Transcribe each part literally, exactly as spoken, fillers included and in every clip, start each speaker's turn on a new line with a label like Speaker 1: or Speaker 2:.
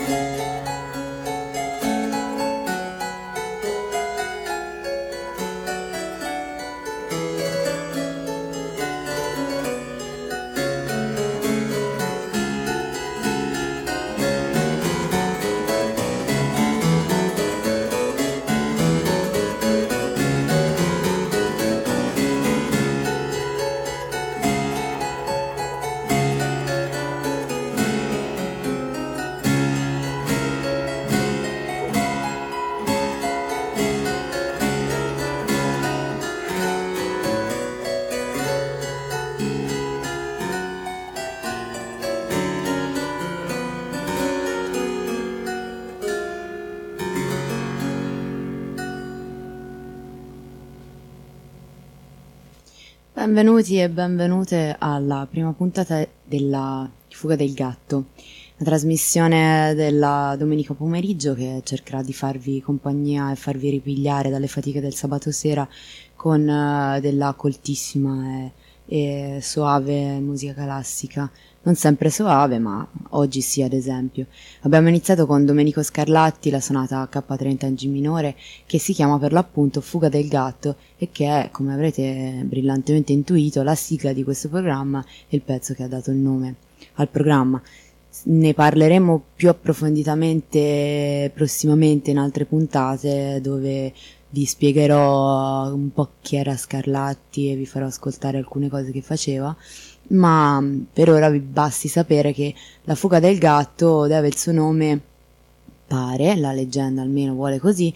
Speaker 1: Benvenuti e benvenute alla prima puntata della Fuga del Gatto, una trasmissione della domenica pomeriggio che cercherà di farvi compagnia e farvi ripigliare dalle fatiche del sabato sera con uh, della coltissima e, e soave musica classica. Non sempre soave, ma oggi sì, ad esempio. Abbiamo iniziato con Domenico Scarlatti, la sonata K trenta in G minore, che si chiama per l'appunto Fuga del Gatto e che è, come avrete brillantemente intuito, la sigla di questo programma e il pezzo che ha dato il nome al programma. Ne parleremo più approfonditamente prossimamente in altre puntate, dove vi spiegherò un po' chi era Scarlatti e vi farò ascoltare alcune cose che faceva. Ma per ora vi basti sapere che la Fuga del Gatto deve il suo nome, pare, la leggenda almeno vuole così,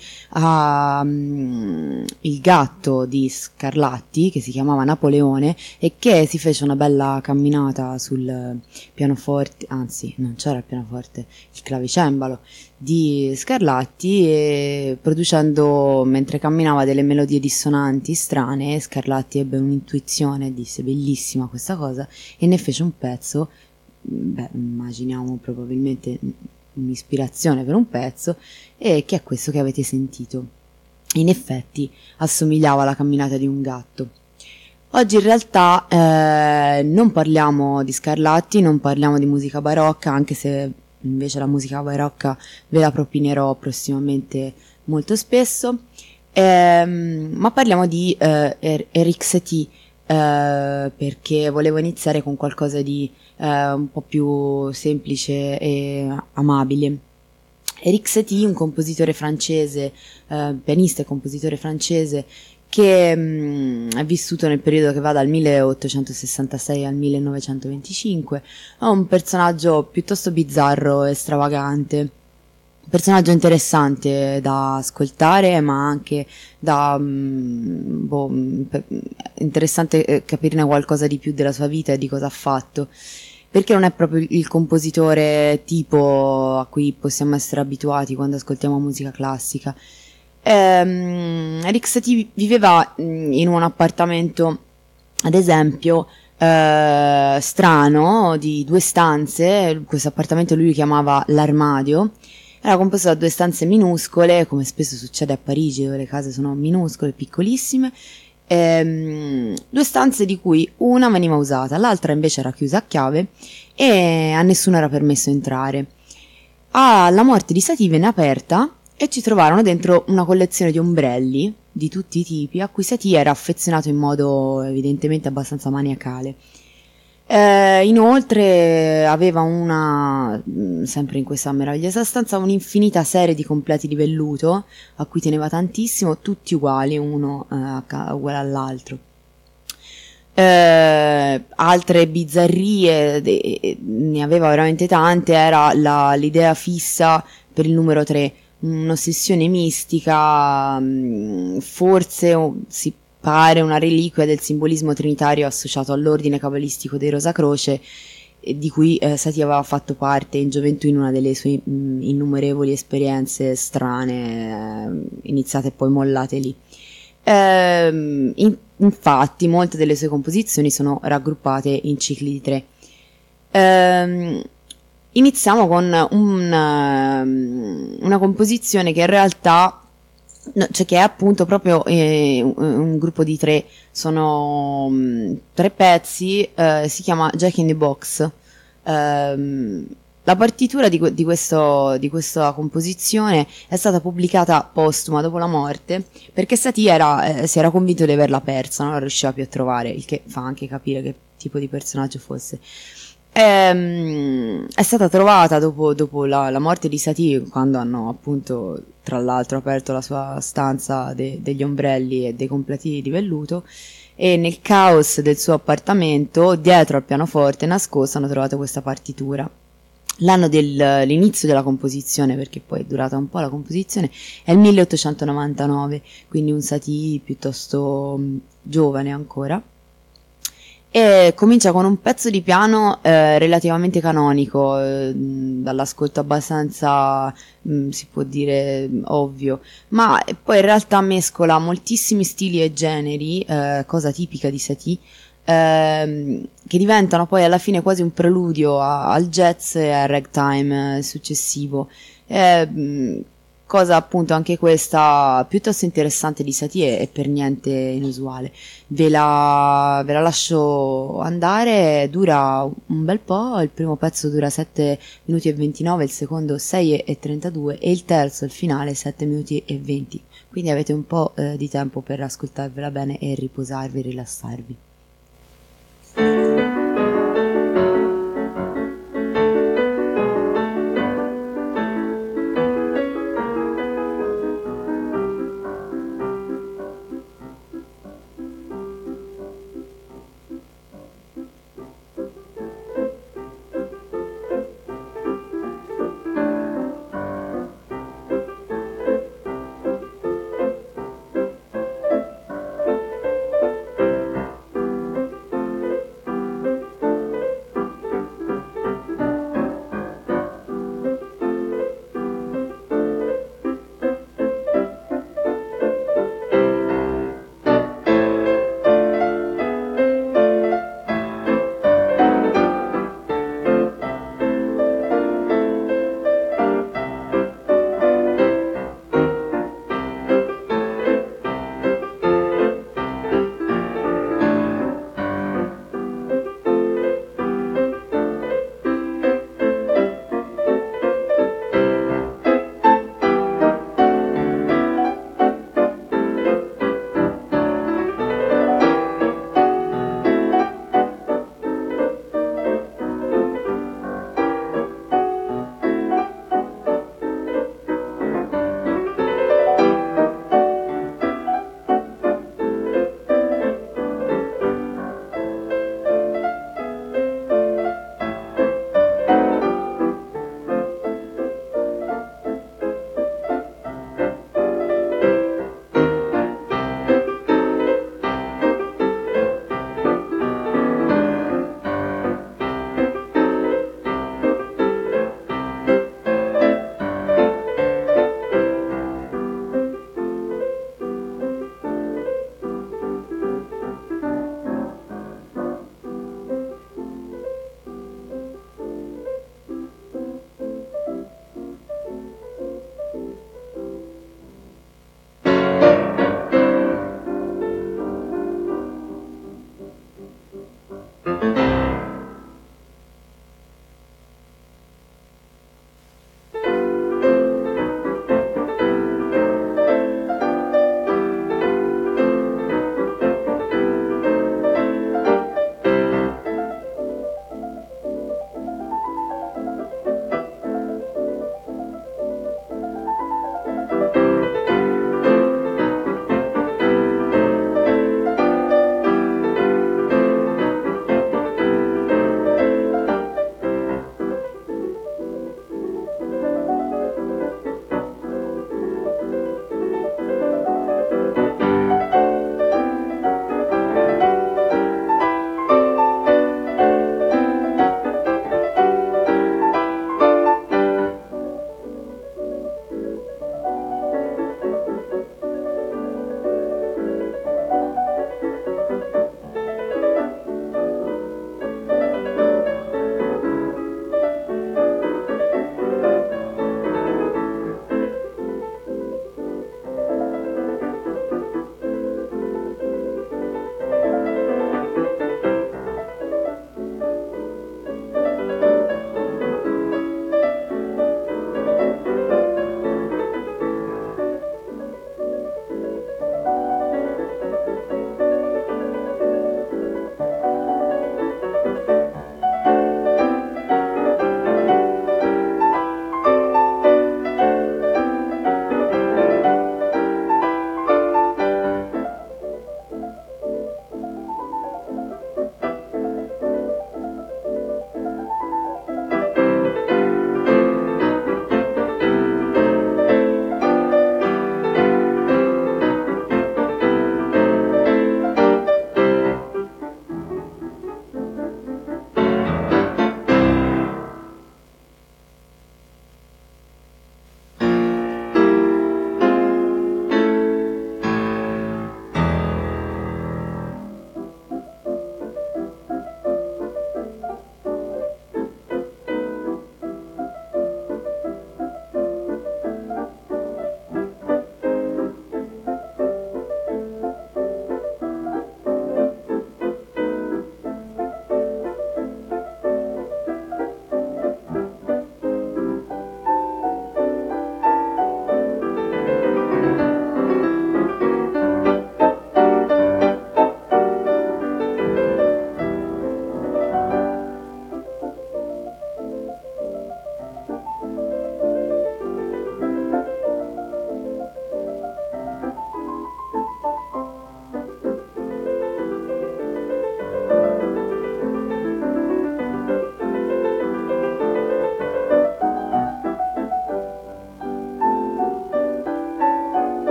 Speaker 1: a um, il gatto di Scarlatti, che si chiamava Napoleone e che si fece una bella camminata sul pianoforte, anzi non c'era il pianoforte, il clavicembalo di Scarlatti, e producendo mentre camminava delle melodie dissonanti strane. Scarlatti ebbe un'intuizione, disse bellissima questa cosa, e ne fece un pezzo, beh, immaginiamo probabilmente un'ispirazione per un pezzo, e che è questo che avete sentito. In effetti assomigliava alla camminata di un gatto. Oggi in realtà eh, non parliamo di Scarlatti, non parliamo di musica barocca, anche se invece la musica barocca ve la propinerò prossimamente molto spesso, ehm, ma parliamo di eh, er- Erik Satie, eh, perché volevo iniziare con qualcosa di eh, un po' più semplice e amabile. Erik Satie, un compositore francese, eh, pianista e compositore francese, che mh, è vissuto nel periodo che va dal milleottocentosessantasei al millenovecentoventicinque, è un personaggio piuttosto bizzarro e stravagante, un personaggio interessante da ascoltare, ma anche da mh, boh, per, interessante capirne qualcosa di più della sua vita e di cosa ha fatto, perché non è proprio il compositore tipo a cui possiamo essere abituati quando ascoltiamo musica classica. Ehm, Erik Satie viveva in un appartamento, ad esempio, eh, strano, di due stanze. Questo appartamento lui chiamava l'armadio. Era composto da due stanze minuscole, come spesso succede a Parigi, dove le case sono minuscole, piccolissime. Ehm, due stanze di cui una veniva usata, l'altra invece era chiusa a chiave e a nessuno era permesso entrare. Alla morte di Satie venne aperta e ci trovarono dentro una collezione di ombrelli di tutti i tipi, a cui Satie era affezionato in modo evidentemente abbastanza maniacale. Eh, inoltre aveva una, sempre in questa meravigliosa stanza, un'infinita serie di completi di velluto a cui teneva tantissimo, tutti uguali, uno eh, uguale all'altro. Eh, altre bizzarrie, de, ne aveva veramente tante. Era la, l'idea fissa per il numero tre, un'ossessione mistica, forse si pare una reliquia del simbolismo trinitario associato all'ordine cabalistico dei Rosacroce, di cui eh, Satie aveva fatto parte in gioventù in una delle sue mh, innumerevoli esperienze strane, eh, iniziate e poi mollate lì. Eh, in, infatti molte delle sue composizioni sono raggruppate in cicli di tre. Eh, iniziamo con un, una composizione che in realtà, no, cioè che è appunto proprio eh, un, un gruppo di tre, sono um, tre pezzi, eh, si chiama Jack in the Box. Um, la partitura di, que- di questo, di questa composizione è stata pubblicata postuma dopo la morte perché Satie era, eh, si era convinto di averla persa, non la riusciva più a trovare, il che fa anche capire che tipo di personaggio fosse. Ehm, è stata trovata dopo, dopo la, la morte di Satie, quando hanno appunto tra l'altro aperto la sua stanza de- degli ombrelli e dei completi di velluto, e nel caos del suo appartamento, dietro al pianoforte nascosto, hanno trovato questa partitura. L'anno dell'inizio della composizione, perché poi è durata un po' la composizione, è il milleottocentonovantanove, quindi un Satie piuttosto mh, giovane ancora. E comincia con un pezzo di piano eh, relativamente canonico, eh, dall'ascolto abbastanza, mh, si può dire, mh, ovvio, ma poi in realtà mescola moltissimi stili e generi, eh, cosa tipica di Satie, ehm, che diventano poi alla fine quasi un preludio a- al jazz e al ragtime eh, successivo. Eh, mh, cosa appunto anche questa piuttosto interessante di Satie e per niente inusuale. Ve la, ve la lascio andare, dura un bel po', il primo pezzo dura sette minuti e ventinove, il secondo sei e trentadue e il terzo, il finale, sette minuti e venti. Quindi avete un po' eh, di tempo per ascoltarvela bene e riposarvi, rilassarvi.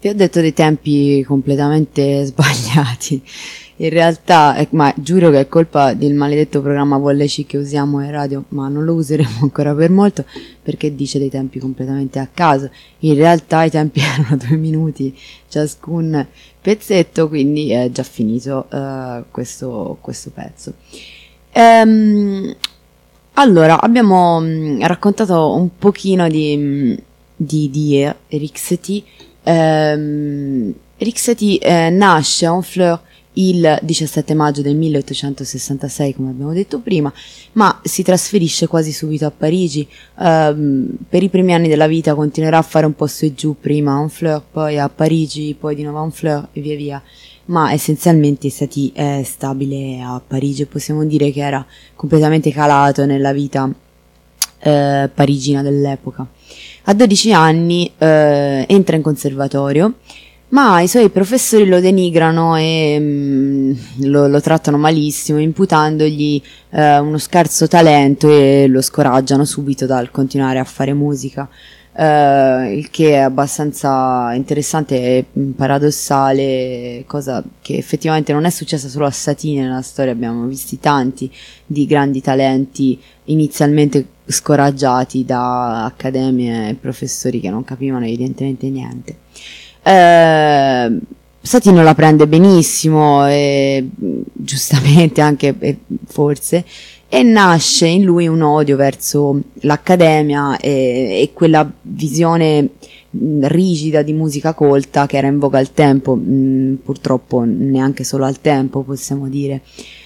Speaker 1: che ho detto dei tempi completamente sbagliati. In realtà, eh, ma giuro che è colpa del maledetto programma Volleci che usiamo in radio, ma non lo useremo ancora per molto perché dice dei tempi completamente a caso. In realtà i tempi erano due minuti ciascun pezzetto, quindi è già finito uh, questo, questo pezzo. Ehm, allora, abbiamo mh, raccontato un pochino di, di, di Rixeti. Ehm, Rixeti eh, nasce a Honfleur il diciassette maggio del milleottocentosessantasei, come abbiamo detto prima, ma si trasferisce quasi subito a Parigi. Um, per i primi anni della vita continuerà a fare un po' su e giù, prima a Honfleur, poi a Parigi, poi di nuovo a Honfleur e via via, ma essenzialmente Satie è stabile a Parigi e possiamo dire che era completamente calato nella vita eh, parigina dell'epoca. A dodici anni eh, entra in conservatorio, ma i suoi professori lo denigrano e mh, lo, lo trattano malissimo, imputandogli eh, uno scarso talento e lo scoraggiano subito dal continuare a fare musica, eh, il che è abbastanza interessante e paradossale, cosa che effettivamente non è successa solo a Satie nella storia. Abbiamo visti tanti di grandi talenti inizialmente scoraggiati da accademie e professori che non capivano evidentemente niente. Eh, Satie non la prende benissimo e giustamente anche e forse, e nasce in lui un odio verso l'accademia e, e quella visione mh, rigida di musica colta che era in voga al tempo, mh, purtroppo neanche solo al tempo possiamo dire.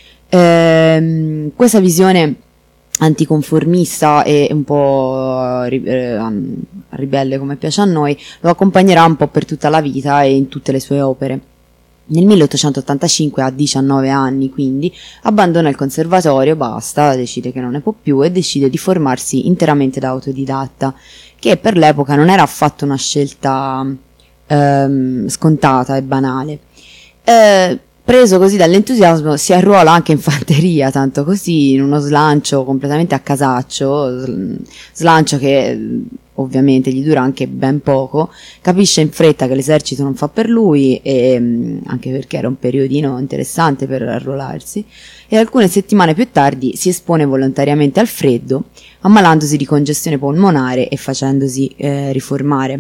Speaker 1: Eh, questa visione anticonformista e un po' ribelle come piace a noi lo accompagnerà un po' per tutta la vita e in tutte le sue opere. Nel milleottocentottantacinque, a diciannove anni, quindi abbandona il conservatorio, basta, decide che non ne può più e decide di formarsi interamente da autodidatta, che per l'epoca non era affatto una scelta ehm, scontata e banale. Eh, Preso così dall'entusiasmo si arruola anche in fanteria, tanto così, in uno slancio completamente a casaccio, slancio che ovviamente gli dura anche ben poco, capisce in fretta che l'esercito non fa per lui, e anche perché era un periodino interessante per arruolarsi, e alcune settimane più tardi si espone volontariamente al freddo, ammalandosi di congestione polmonare e facendosi eh, riformare.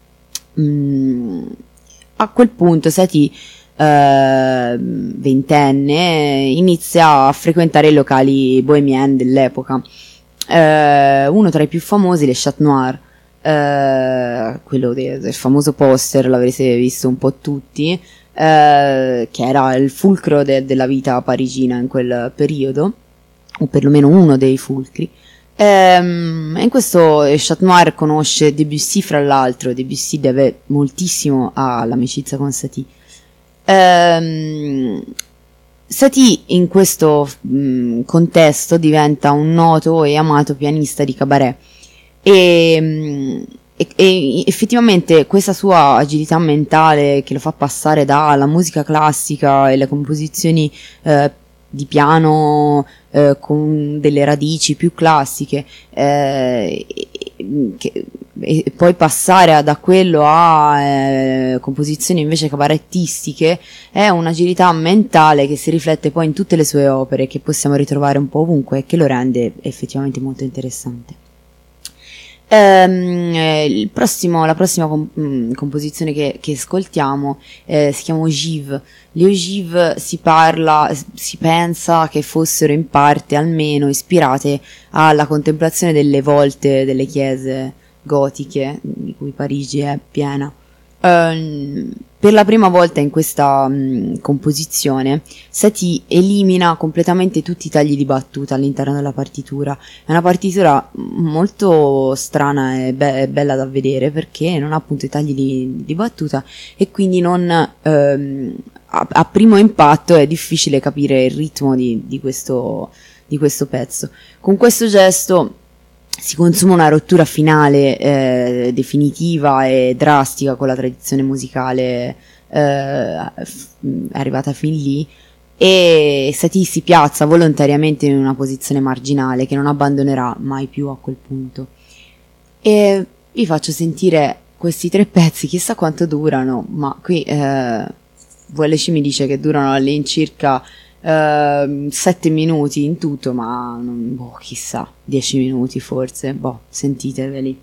Speaker 1: Mm, a quel punto Satie, Uh, ventenne, inizia a frequentare i locali bohemian dell'epoca. Uh, uno tra i più famosi, le Chat Noir, uh, quello de- del famoso poster, l'avrete visto un po' tutti, uh, che era il fulcro de- della vita parigina in quel periodo, o perlomeno uno dei fulcri. Um, in questo Chat Noir conosce Debussy, fra l'altro. Debussy deve moltissimo all'amicizia con Satie. Um, Satie in questo mh, contesto diventa un noto e amato pianista di cabaret e, mh, e, e effettivamente questa sua agilità mentale che lo fa passare dalla musica classica e le composizioni eh, di piano eh, con delle radici più classiche eh, che, e poi passare da quello a eh, composizioni invece cabarettistiche è un'agilità mentale che si riflette poi in tutte le sue opere, che possiamo ritrovare un po' ovunque e che lo rende effettivamente molto interessante. Ehm, eh, il prossimo, la prossima com- composizione che, che ascoltiamo eh, si chiama Ogive. Le Ogive si parla, si pensa che fossero in parte almeno ispirate alla contemplazione delle volte delle chiese gotiche di cui Parigi è piena. Um, per la prima volta in questa um, composizione Satie elimina completamente tutti i tagli di battuta all'interno della partitura. È una partitura molto strana e, be- e bella da vedere, perché non ha appunto i tagli di, di battuta e quindi non um, a, a primo impatto è difficile capire il ritmo di, di, questo, di questo pezzo. Con questo gesto si consuma una rottura finale eh, definitiva e drastica con la tradizione musicale eh, f- arrivata fin lì, e Satie si piazza volontariamente in una posizione marginale che non abbandonerà mai più a quel punto. E vi faccio sentire questi tre pezzi chissà quanto durano, ma qui eh, V L C mi dice che durano all'incirca eh, sette minuti in tutto, ma non, boh, chissà, dieci minuti forse, boh, sentiteveli.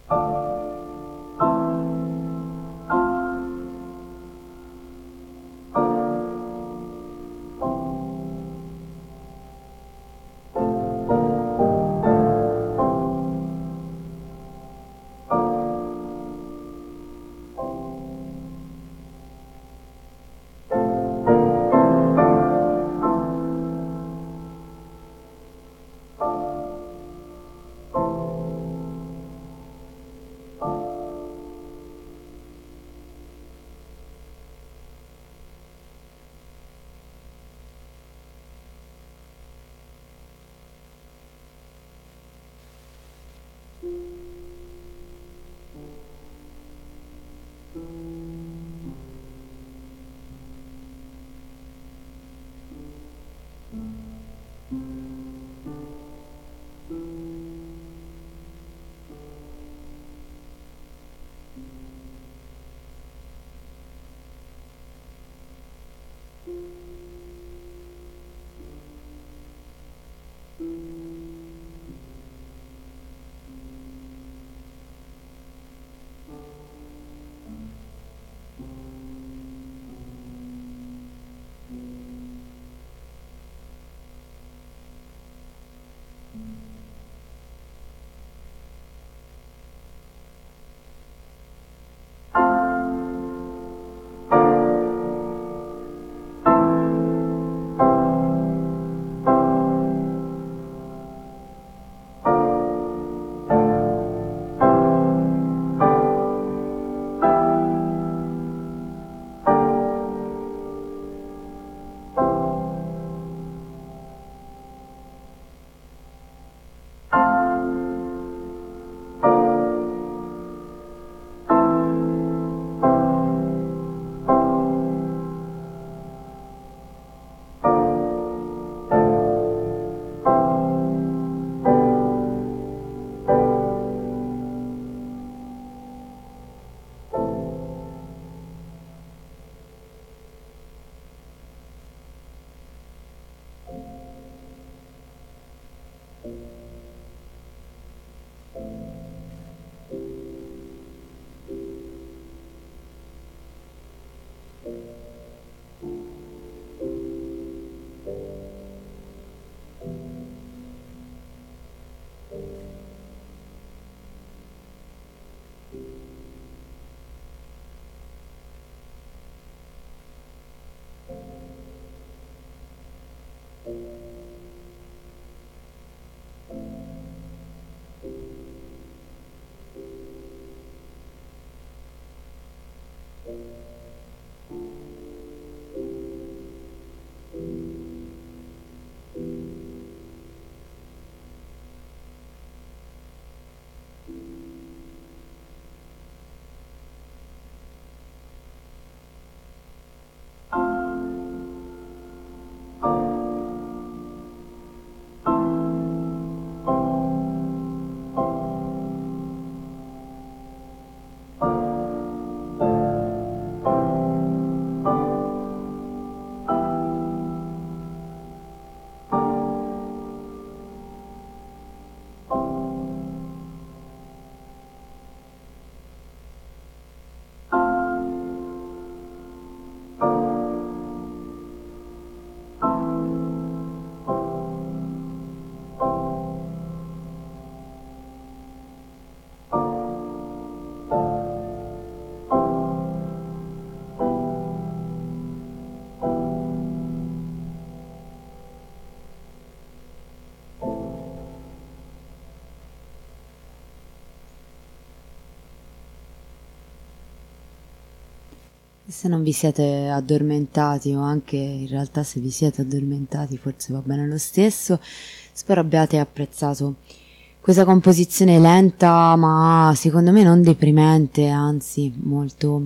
Speaker 1: Se non vi siete addormentati, o anche in realtà se vi siete addormentati forse va bene lo stesso, spero abbiate apprezzato questa composizione lenta ma secondo me non deprimente, anzi molto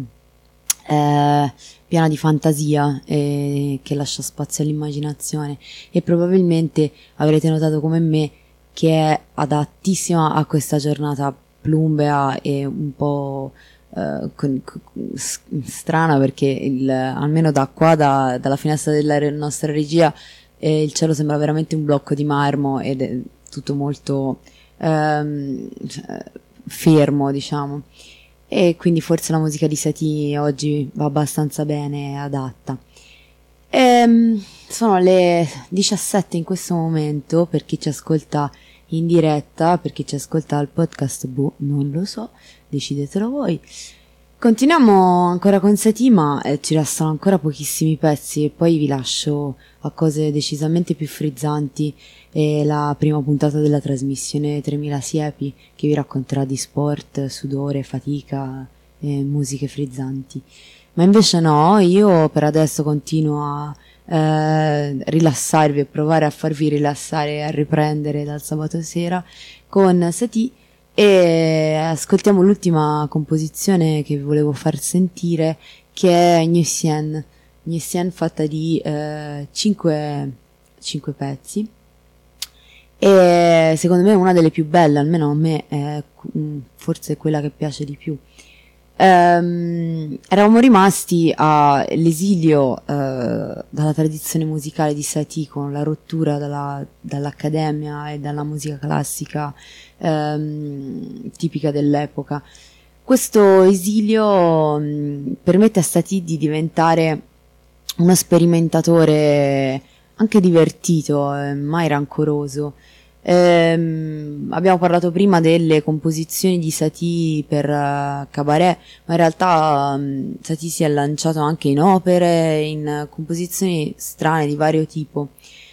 Speaker 1: eh, piena di fantasia e che lascia spazio all'immaginazione, e probabilmente avrete notato come me che è adattissima a questa giornata plumbea e un po' Uh, con, con, strana, perché il, almeno da qua, da, dalla finestra della re, nostra regia, eh, il cielo sembra veramente un blocco di marmo ed è tutto molto um, fermo, diciamo, e quindi forse la musica di Satie oggi va abbastanza bene, adatta. Ehm, sono le diciassette in questo momento, per chi ci ascolta in diretta, per chi ci ascolta al podcast, boh, non lo so, decidetelo voi. Continuiamo ancora con Satie, ma eh, ci restano ancora pochissimi pezzi e poi vi lascio a cose decisamente più frizzanti, e la prima puntata della trasmissione tremila Siepi, che vi racconterà di sport, sudore, fatica e musiche frizzanti. Ma invece no, io per adesso continuo a eh, rilassarvi e provare a farvi rilassare e a riprendere dal sabato sera con Satie, e ascoltiamo l'ultima composizione che vi volevo far sentire, che è Gnusien. Gnusien, fatta di eh, cinque pezzi, e secondo me è una delle più belle, almeno a me è forse quella che piace di più. Um, eravamo rimasti all'esilio uh, dalla tradizione musicale di Satie, con la rottura dalla, dall'accademia e dalla musica classica um, tipica dell'epoca. Questo esilio um, permette a Satie di diventare uno sperimentatore anche divertito e mai rancoroso. Ehm, abbiamo parlato prima delle composizioni di Satie per uh, cabaret, ma in realtà um, Satie si è lanciato anche in opere, in uh, composizioni strane di vario tipo.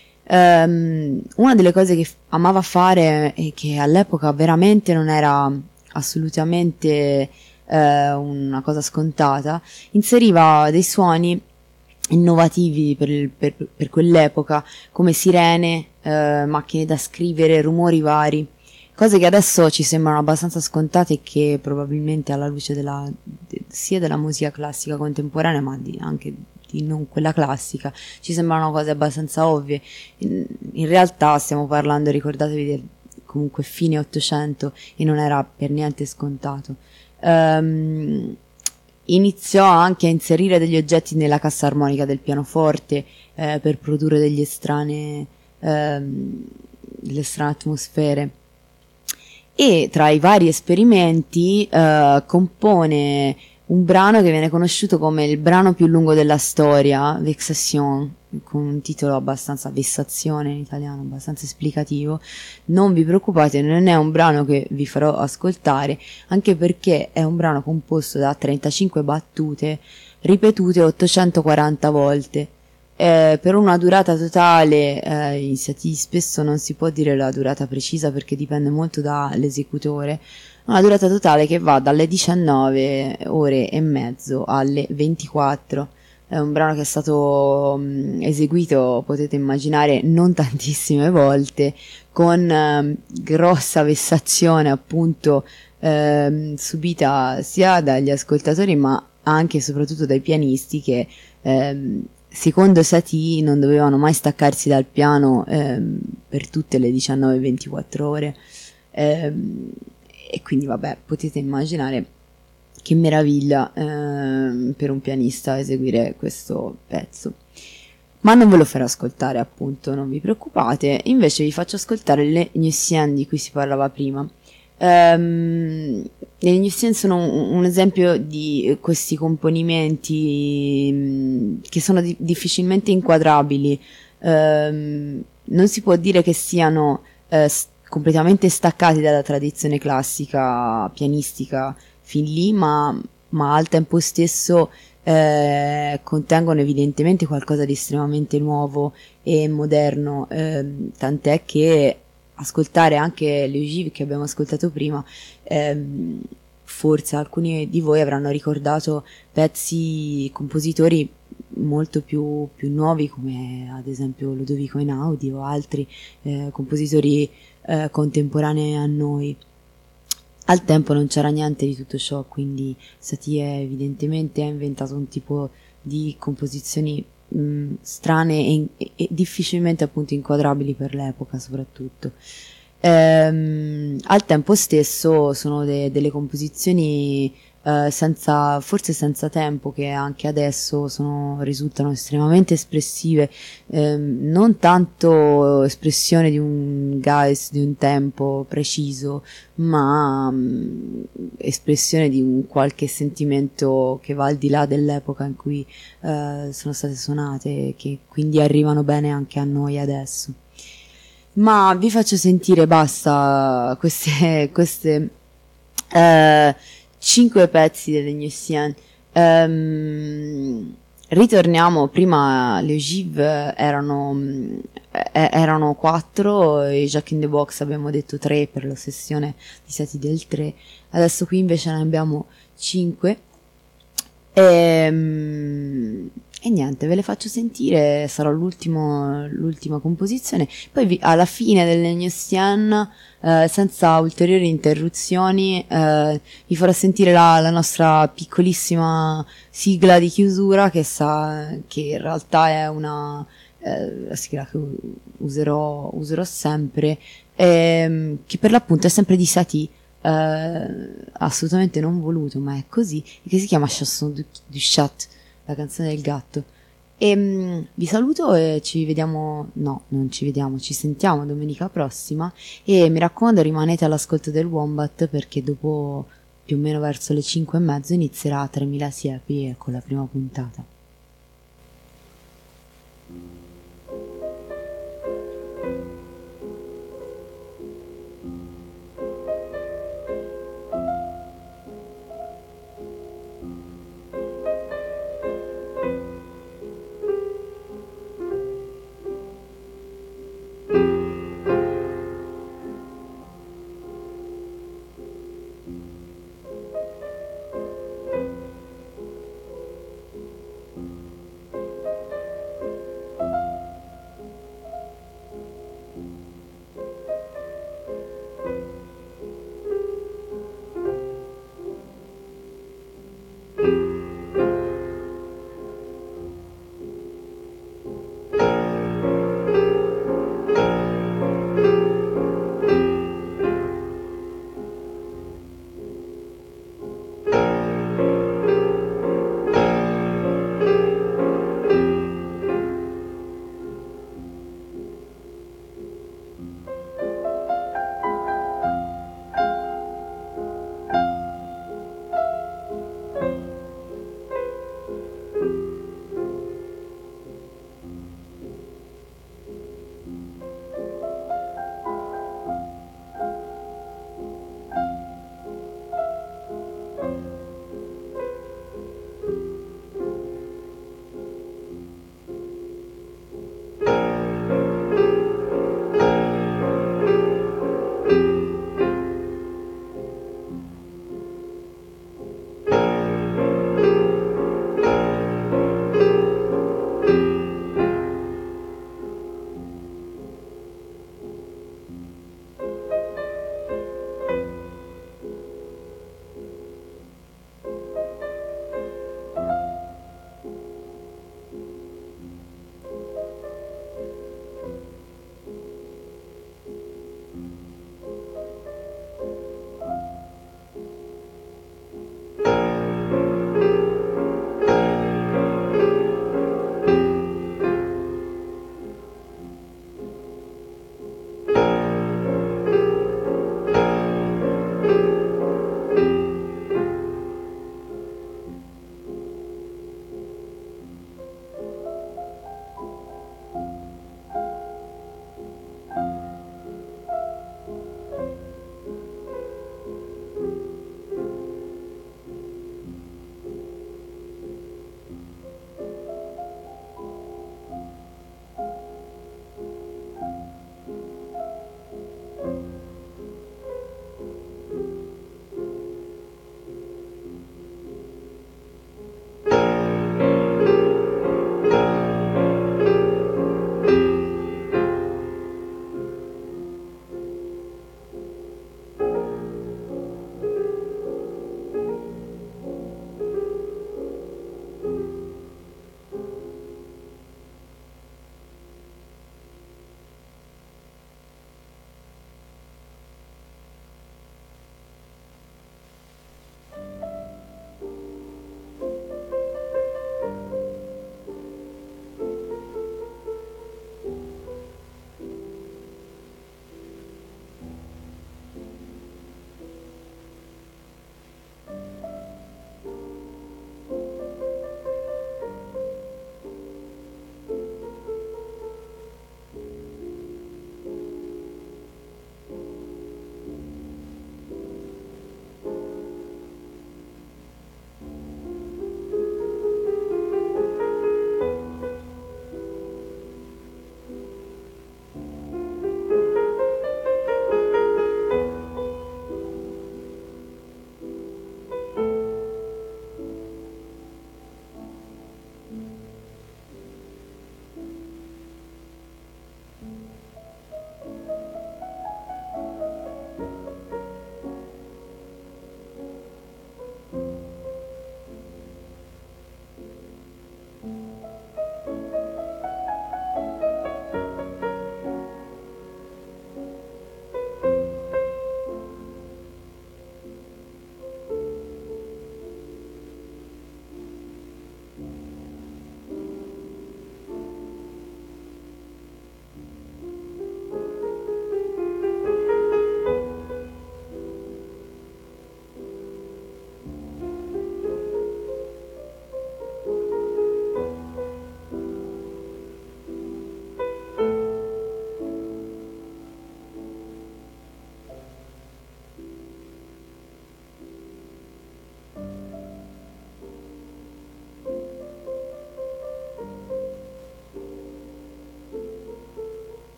Speaker 1: Um, una delle cose che f- amava fare, e che all'epoca veramente non era assolutamente uh, una cosa scontata, inseriva dei suoni innovativi per, il, per, per quell'epoca, come sirene, eh, macchine da scrivere, rumori vari, cose che adesso ci sembrano abbastanza scontate e che probabilmente alla luce della, de, sia della musica classica contemporanea, ma di, anche di non quella classica, ci sembrano cose abbastanza ovvie. In, in realtà stiamo parlando, ricordatevi, del comunque fine Ottocento, e non era per niente scontato. Um, Iniziò anche a inserire degli oggetti nella cassa armonica del pianoforte eh, per produrre degli strane, ehm, delle strane atmosfere, e tra i vari esperimenti eh, compone un brano che viene conosciuto come il brano più lungo della storia, Vexation, con un titolo abbastanza, vessazione in italiano, abbastanza esplicativo. Non vi preoccupate, non è un brano che vi farò ascoltare, anche perché è un brano composto da trentacinque battute ripetute ottocentoquaranta volte, eh, per una durata totale, eh, in Satie spesso non si può dire la durata precisa perché dipende molto dall'esecutore, una durata totale che va dalle diciannove ore e mezzo alle ventiquattro. È un brano che è stato mh, eseguito, potete immaginare, non tantissime volte, con eh, grossa vessazione appunto eh, subita sia dagli ascoltatori ma anche e soprattutto dai pianisti, che eh, secondo Satie non dovevano mai staccarsi dal piano eh, per tutte le diciannove ventiquattro ore. Eh, e quindi vabbè, potete immaginare che meraviglia eh, per un pianista eseguire questo pezzo. Ma non ve lo farò ascoltare, appunto, non vi preoccupate. Invece vi faccio ascoltare le Gnusien di cui si parlava prima. Um, le Gnusien sono un, un esempio di questi componimenti um, che sono di- difficilmente inquadrabili. Um, non si può dire che siano uh, st- completamente staccati dalla tradizione classica pianistica fin lì, ma, ma al tempo stesso eh, contengono evidentemente qualcosa di estremamente nuovo e moderno, ehm, tant'è che ascoltare anche le ogive che abbiamo ascoltato prima, ehm, forse alcuni di voi avranno ricordato pezzi, compositori molto più, più nuovi, come ad esempio Ludovico Einaudi o altri eh, compositori eh, contemporanei a noi. Al tempo non c'era niente di tutto ciò, quindi Satie evidentemente ha inventato un tipo di composizioni mh, strane e, e, e difficilmente appunto inquadrabili per l'epoca soprattutto. Ehm, al tempo stesso sono de- delle composizioni eh, senza, forse senza tempo, che anche adesso sono, risultano estremamente espressive, ehm, non tanto espressione di un geist, di un tempo preciso, ma mm, espressione di un qualche sentimento che va al di là dell'epoca in cui eh, sono state suonate, e che quindi arrivano bene anche a noi adesso. Ma vi faccio sentire, basta, queste, queste eh, cinque pezzi delle New Sian. Ehm, ritorniamo, prima le ogive erano, mm, eh, erano quattro, e Jack in the Box abbiamo detto tre per l'ossessione di Seti del tre, adesso qui invece ne abbiamo cinque. E, e niente, ve le faccio sentire, sarà l'ultimo, l'ultima composizione. Poi vi- alla fine del Negnosian, eh, senza ulteriori interruzioni, eh, vi farò sentire la, la nostra piccolissima sigla di chiusura, che, sa, che in realtà è una eh, la sigla che u- userò, userò sempre, ehm, che per l'appunto è sempre di Satie, eh, assolutamente non voluto, ma è così, e che si chiama Chanson du, du Chat, la canzone del gatto. E mm, vi saluto e ci vediamo, no, non ci vediamo, ci sentiamo domenica prossima, e mi raccomando rimanete all'ascolto del Wombat, perché dopo più o meno verso le cinque e mezzo inizierà tremila siepi con la prima puntata.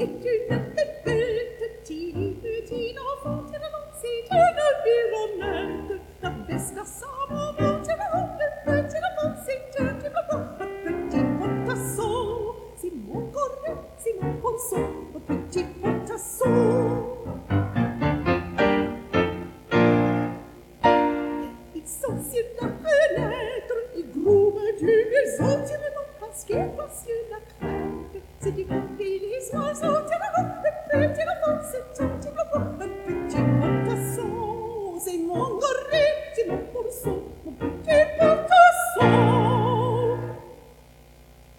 Speaker 2: une bébête, petit, petit enfant, c'est une environnette. La besta sa maman, le petit enfant, c'est un petit potasson. C'est mon cornet, c'est mon ponceau, un petit potasson. Il saute sur la fenêtre, il groupe du maison, parce qu'il passe la crête. C'est du coup, il est oiseau,